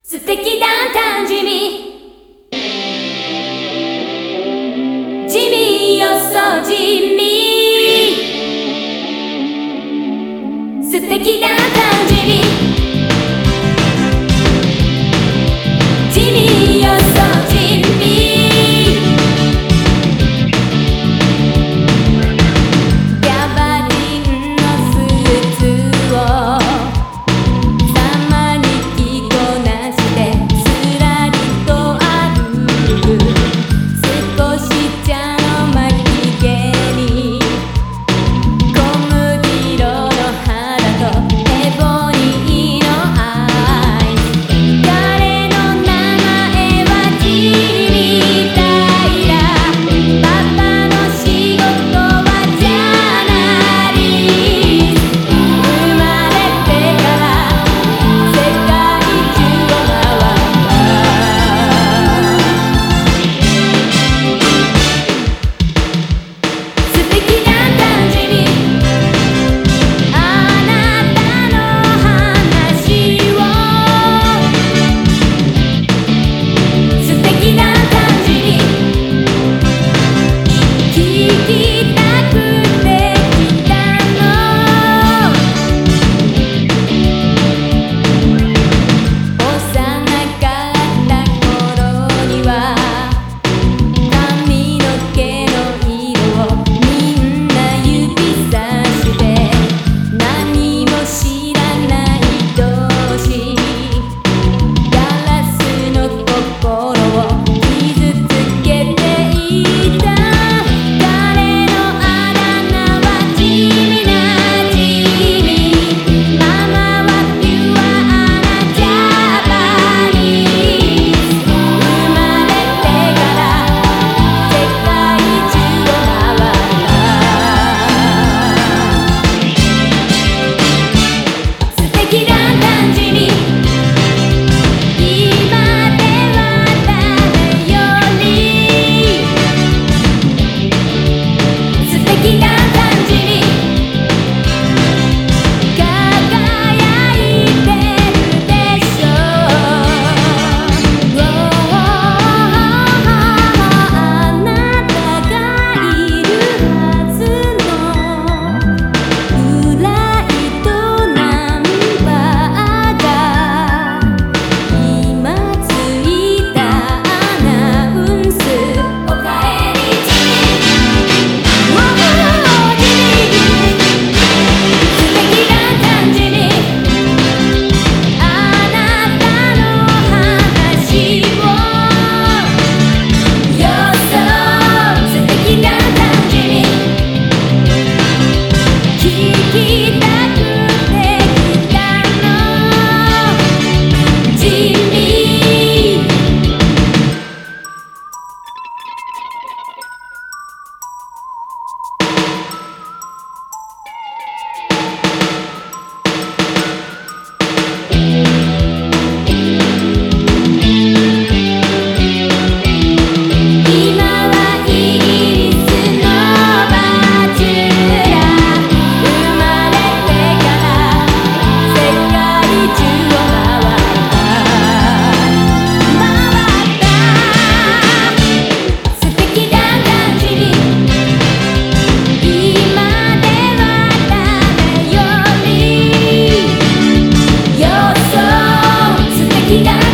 素敵だった地味地味よそう地味素敵だった地味地味よそう地味ギャバリンのスーツを様に着こなしてすらりと歩く少し茶の巻き毛に小麦色の肌とエボニーのアイス彼の名前は地味平パパの仕事はジャーナリスト生まれてから世界中を回った素敵だった地味あなたの話を素敵だった地味聞きたくて来たの幼かった頃には髪の毛の色をみんな指さして何も知らない同士ガラスの心を傷つけていた彼のあだ名は地味な地味ママはピュアなジャパニーズ生まれてから世界中を回った素敵だった地味今では誰より素敵だった地味輝いてるでしょあなたがいるはずのフライトナンバーが今ついたアナウンスおかえり地味地味素敵だった地味あなたの話をよそう素敵だった地味聞きたくて来たの地味今はイギリスのバチュラー生まれてから世界中を回った素敵だった地味今では誰よりよそう素敵だ